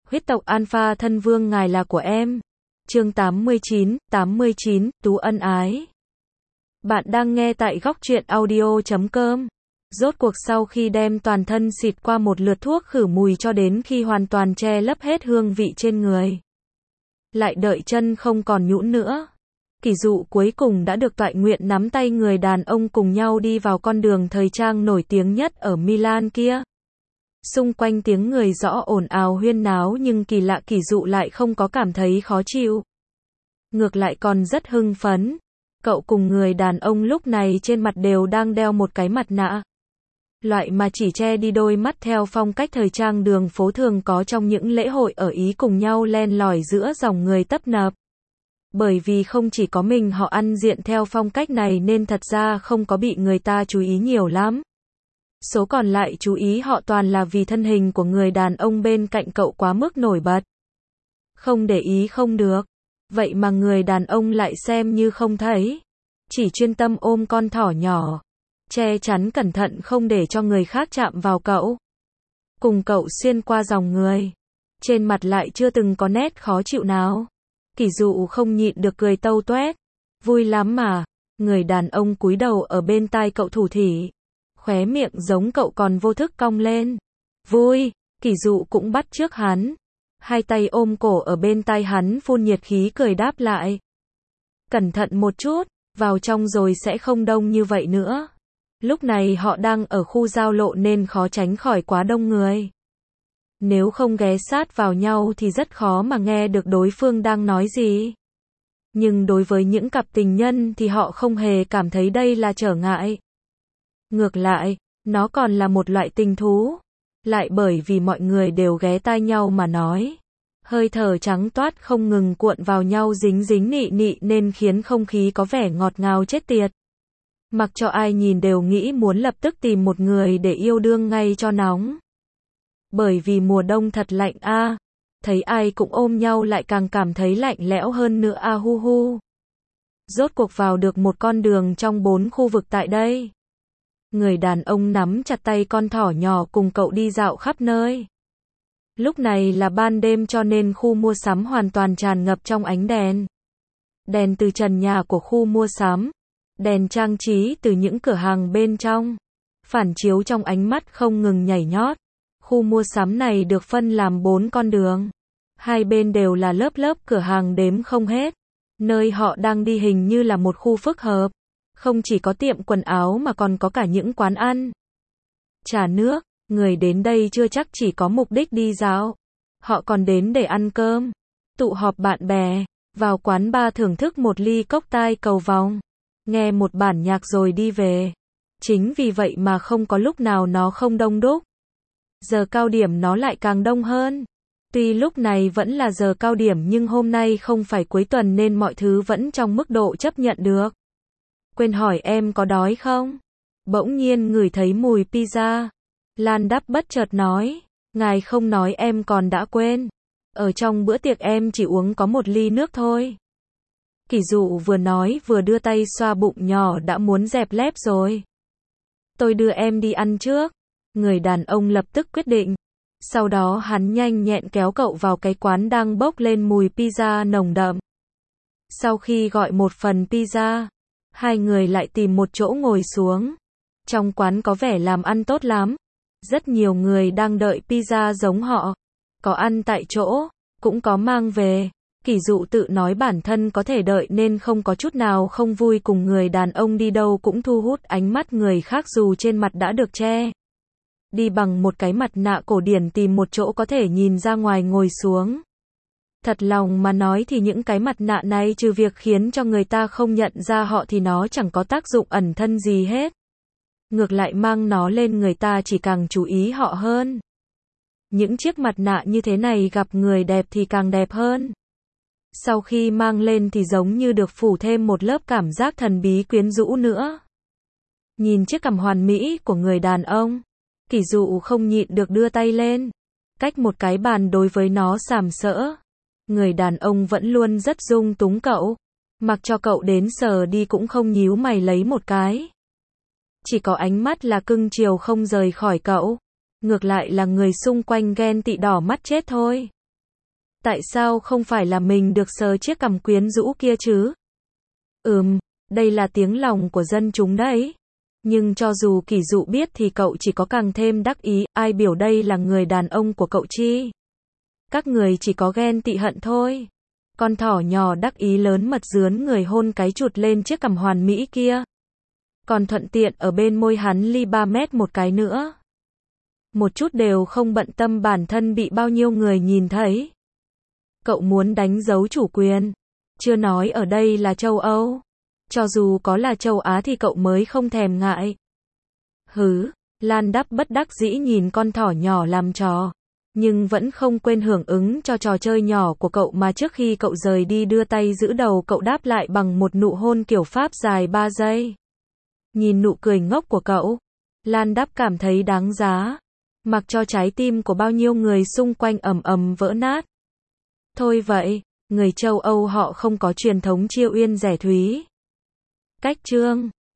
Huyết tộc Alpha thân vương ngài là của em. Chương 89, Tú ân ái. Bạn đang nghe tại góc truyện audio.com. Rốt cuộc sau khi đem toàn thân xịt qua một lượt thuốc khử mùi cho đến khi hoàn toàn che lấp hết hương vị trên người, lại đợi chân không còn nhũn nữa, Kỷ Dụ cuối cùng đã được toại nguyện nắm tay người đàn ông cùng nhau đi vào con đường thời trang nổi tiếng nhất ở Milan kia. Xung quanh tiếng người rõ ồn ào huyên náo, nhưng kỳ lạ Kỷ Dụ lại không có cảm thấy khó chịu. Ngược lại còn rất hưng phấn. Cậu cùng người đàn ông lúc này trên mặt đều đang đeo một cái mặt nạ. Loại mà chỉ che đi đôi mắt theo phong cách thời trang đường phố thường có trong những lễ hội ở Ý, cùng nhau len lỏi giữa dòng người tấp nập. Bởi vì không chỉ có mình họ ăn diện theo phong cách này nên thật ra không có bị người ta chú ý nhiều lắm. Số còn lại chú ý họ toàn là vì thân hình của người đàn ông bên cạnh cậu quá mức nổi bật. Không để ý không được. Vậy mà người đàn ông lại xem như không thấy. Chỉ chuyên tâm ôm con thỏ nhỏ, che chắn cẩn thận không để cho người khác chạm vào cậu. Cùng cậu xuyên qua dòng người, trên mặt lại chưa từng có nét khó chịu nào. Kỷ Dụ không nhịn được cười tâu toét. Vui lắm mà. Người đàn ông cúi đầu ở bên tai cậu thủ thỉ, khóe miệng giống cậu còn vô thức cong lên. Vui. Kỷ Dụ cũng bắt chước hắn, hai tay ôm cổ ở bên tai hắn phun nhiệt khí cười đáp lại. Cẩn thận một chút, vào trong rồi sẽ không đông như vậy nữa. Lúc này họ đang ở khu giao lộ nên khó tránh khỏi quá đông người. Nếu không ghé sát vào nhau thì rất khó mà nghe được đối phương đang nói gì. Nhưng đối với những cặp tình nhân thì họ không hề cảm thấy đây là trở ngại. Ngược lại, nó còn là một loại tình thú. Lại bởi vì mọi người đều ghé tai nhau mà nói. Hơi thở trắng toát không ngừng cuộn vào nhau dính dính nị nị nên khiến không khí có vẻ ngọt ngào chết tiệt. Mặc cho ai nhìn đều nghĩ muốn lập tức tìm một người để yêu đương ngay cho nóng. Bởi vì mùa đông thật lạnh a. Thấy ai cũng ôm nhau lại càng cảm thấy lạnh lẽo hơn nữa a hu hu. Rốt cuộc vào được một con đường trong 4 khu vực tại đây. Người đàn ông nắm chặt tay con thỏ nhỏ cùng cậu đi dạo khắp nơi. Lúc này là ban đêm cho nên khu mua sắm hoàn toàn tràn ngập trong ánh đèn. Đèn từ trần nhà của khu mua sắm, đèn trang trí từ những cửa hàng bên trong, phản chiếu trong ánh mắt không ngừng nhảy nhót. Khu mua sắm này được phân làm 4 con đường. Hai bên đều là lớp lớp cửa hàng đếm không hết. Nơi họ đang đi hình như là một khu phức hợp. Không chỉ có tiệm quần áo mà còn có cả những quán ăn, trà nước. Người đến đây chưa chắc chỉ có mục đích đi dạo. Họ còn đến để ăn cơm, tụ họp bạn bè, vào quán bar thưởng thức một ly cốc tai cầu vòng, nghe một bản nhạc rồi đi về. Chính vì vậy mà không có lúc nào nó không đông đúc. Giờ cao điểm nó lại càng đông hơn. Tuy lúc này vẫn là giờ cao điểm nhưng hôm nay không phải cuối tuần nên mọi thứ vẫn trong mức độ chấp nhận được. Quên hỏi em có đói không? Bỗng nhiên ngửi thấy mùi pizza. Lan Đắp bất chợt nói. Ngài không nói em còn đã quên. Ở trong bữa tiệc em chỉ uống có một ly nước thôi. Kỷ Dụ vừa nói vừa đưa tay xoa bụng nhỏ đã muốn dẹp lép rồi. Tôi đưa em đi ăn trước. Người đàn ông lập tức quyết định. Sau đó hắn nhanh nhẹn kéo cậu vào cái quán đang bốc lên mùi pizza nồng đậm. Sau khi gọi một phần pizza, hai người lại tìm một chỗ ngồi xuống. Trong quán có vẻ làm ăn tốt lắm. Rất nhiều người đang đợi pizza giống họ. Có ăn tại chỗ, cũng có mang về. Kỷ Dụ tự nói bản thân có thể đợi nên không có chút nào không vui cùng người đàn ông đi đâu cũng thu hút ánh mắt người khác dù trên mặt đã được che đi bằng một cái mặt nạ cổ điển, tìm một chỗ có thể nhìn ra ngoài ngồi xuống. Thật lòng mà nói thì những cái mặt nạ này trừ việc khiến cho người ta không nhận ra họ thì nó chẳng có tác dụng ẩn thân gì hết. Ngược lại mang nó lên người ta chỉ càng chú ý họ hơn. Những chiếc mặt nạ như thế này gặp người đẹp thì càng đẹp hơn. Sau khi mang lên thì giống như được phủ thêm một lớp cảm giác thần bí quyến rũ nữa. Nhìn chiếc cằm hoàn mỹ của người đàn ông, Kỷ Dụ không nhịn được đưa tay lên, cách một cái bàn đối với nó sàm sỡ. Người đàn ông vẫn luôn rất dung túng cậu, mặc cho cậu đến sờ đi cũng không nhíu mày lấy một cái. Chỉ có ánh mắt là cưng chiều không rời khỏi cậu. Ngược lại là người xung quanh ghen tị đỏ mắt chết thôi. Tại sao không phải là mình được sờ chiếc cằm quyến rũ kia chứ? Đây là tiếng lòng của dân chúng đấy. Nhưng cho dù Kỷ Dụ biết thì cậu chỉ có càng thêm đắc ý, ai biểu đây là người đàn ông của cậu chi? Các người chỉ có ghen tị hận thôi. Con thỏ nhỏ đắc ý lớn mật rướn người hôn cái chụt lên chiếc cằm hoàn mỹ kia. Còn thuận tiện ở bên môi hắn ly 3 mét một cái nữa. Một chút đều không bận tâm bản thân bị bao nhiêu người nhìn thấy. Cậu muốn đánh dấu chủ quyền. Chưa nói ở đây là châu Âu. Cho dù có là châu Á thì cậu mới không thèm ngại. Lan Đắp bất đắc dĩ nhìn con thỏ nhỏ làm trò. Nhưng vẫn không quên hưởng ứng cho trò chơi nhỏ của cậu mà trước khi cậu rời đi đưa tay giữ đầu cậu đáp lại bằng một nụ hôn kiểu Pháp dài 3 giây. Nhìn nụ cười ngốc của cậu, Lan Đắp cảm thấy đáng giá. Mặc cho trái tim của bao nhiêu người xung quanh ầm ầm vỡ nát. Thôi vậy, người châu Âu họ không có truyền thống chiêu uyên rẻ thúy. Cách chương